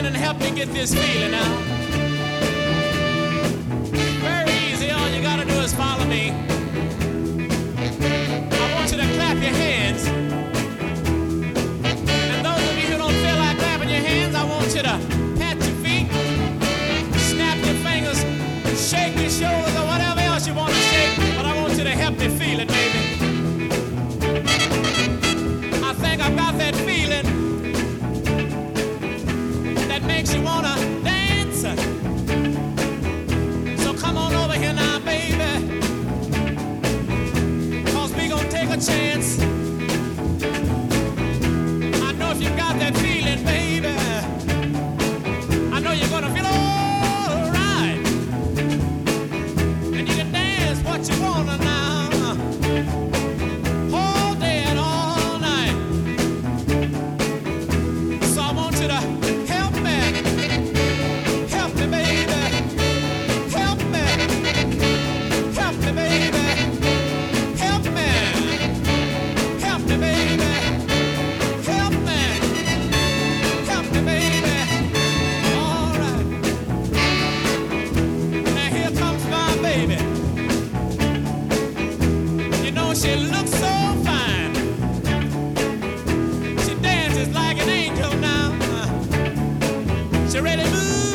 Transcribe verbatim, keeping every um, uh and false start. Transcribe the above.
and help me get this feeling out. Very easy, all you gotta do is follow me. I want you to clap your hands. And those of you who don't feel like clapping your hands, I want you to pat your feet, snap your fingers, shake your shoulders, or whatever else you want to shake. But I want you to help me feel it, baby. I think I've got that feeling that makes you wanna dance. So come on over here now, baby, 'cause we gonna take a chance. I know if you got that feeling, baby, I know you're gonna feel all right. And you can dance what you wanna now, all day and all night. So I want you to help me, help me, baby, help me, help me, baby, help me, help me, baby, help me, help me, baby. All right. Now here comes my baby. You know she looks so fine. She dances like an angel now. She really moves